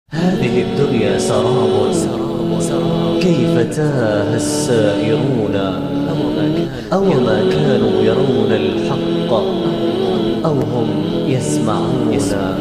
هذه الدنيا سراب، كيف تاه السائرون، أو ما كانوا يرون الحق أو هم يسمعون.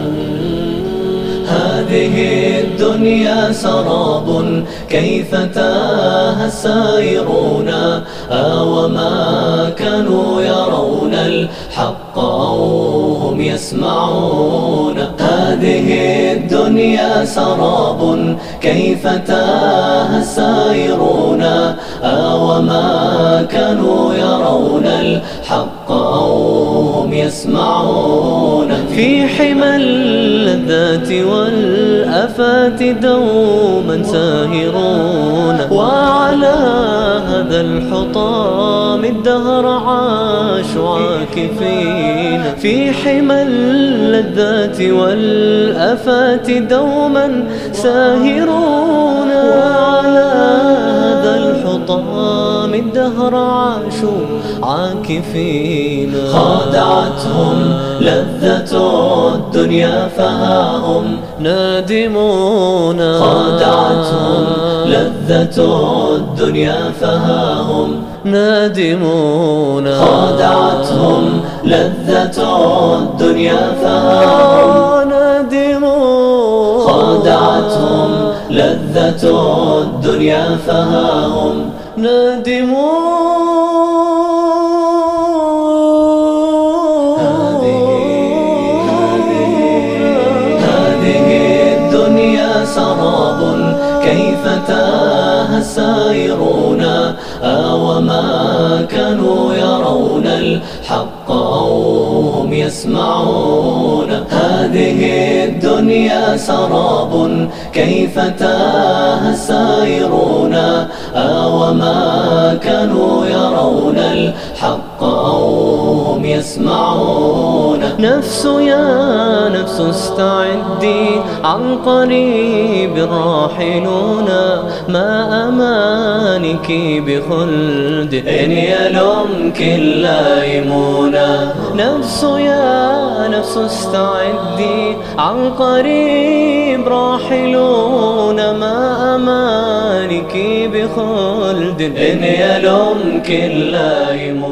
هذه الدنيا سراب، كيف تاه السائرون، وما كانوا يرون الحق أو هم يسمعون. هذه الدنيا سراب، كيف تاه السائرون، وما كانوا يرون الحق أو هم يسمعون. في حمى اللذات والآفات دوما ساهرون، وعلى هذا الحطام الدهر عاشوا عاكفين. في حمى اللذات والآفات دوما ساهرون، وعلى هذا الحطام الدهر عاشوا عاكفين. خادعتهم لذة الدنيا فها هم نادمون، خادعتهم لذة الدنيا فها هم نادمون، خادعتهم لذة الدنيا فها هم نادمون، خادعتهم لذة الدنيا فها هم نادمون. سراب، كيف تاه السائرون، وما كانوا يرون الحق أو هم يسمعون. هذه الدنيا سراب، كيف تاه السائرون، وما كانوا يرون الحق أو هم يسمعون. نفس يا نفس استعدي، عن قريب راحلون، ما أمانك بخلد إن يلمك اللائمون. نفس يا نفس استعدي، عن قريب راحلون، ما أمانك بخلد إن يلمك اللائمون.